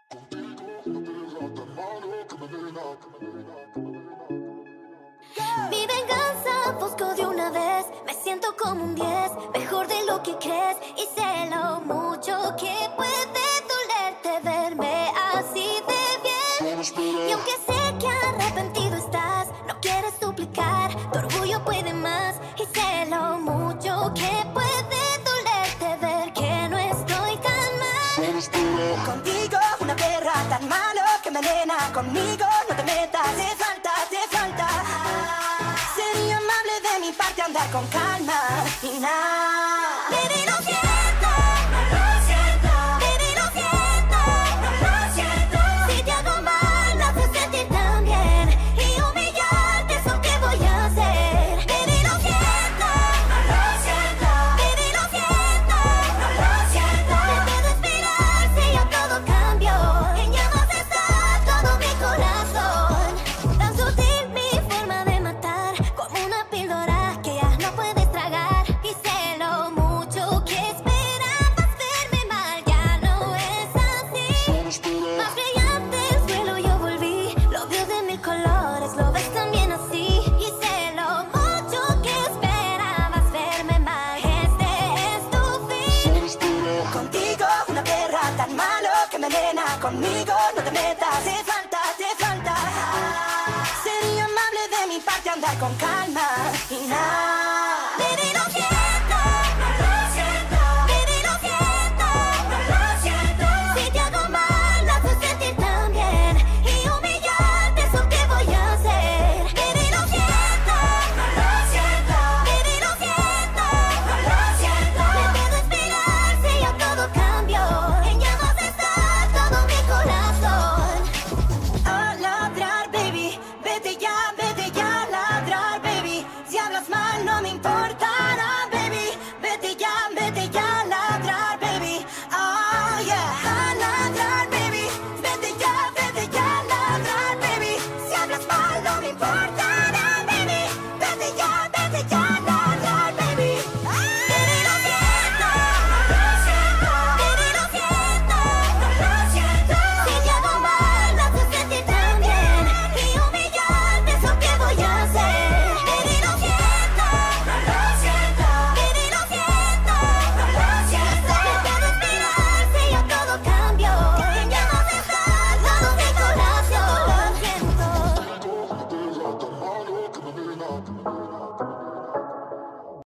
Mi venganza busco de una vez. Me siento como un 10, mejor de lo que crees. Y sé lo mucho que puede dolerte verme así de bien. Y aunque sé que arrepentido estás, no quieres suplicar, tu orgullo puede más. Y sé lo mucho que puede dolerte ver que no estoy tan mal. Contigo, una perra tan malo que me envenena. Conmigo no te metas, te falta, te falta. Sería amable de mi parte andar con calma y nada. Baby, lo siento, no lo siento. Baby, lo siento, no lo siento. Si te hago mal, me haces sentir tan bien. Y humillarte es lo que voy a hacer. Baby, lo siento, no lo siento. Baby, lo siento, no lo siento. Me puedo inspirar si ya todo cambió. En llamas está todo mi corazón. Tan sutil mi forma de matar, como una píldora que ya no puedes tragar. Y sé lo mucho que esperabas verme mal, ya no es así. Más brillante el cielo yo volví, lo veo de mil colores, lo ves también así. Y sé lo mucho que esperabas verme mal, este es tu fin. Contigo, una perra tan malo que me envenena. Conmigo no te metas, te falta, te falta. Sería amable de mi parte andar con calma y nada.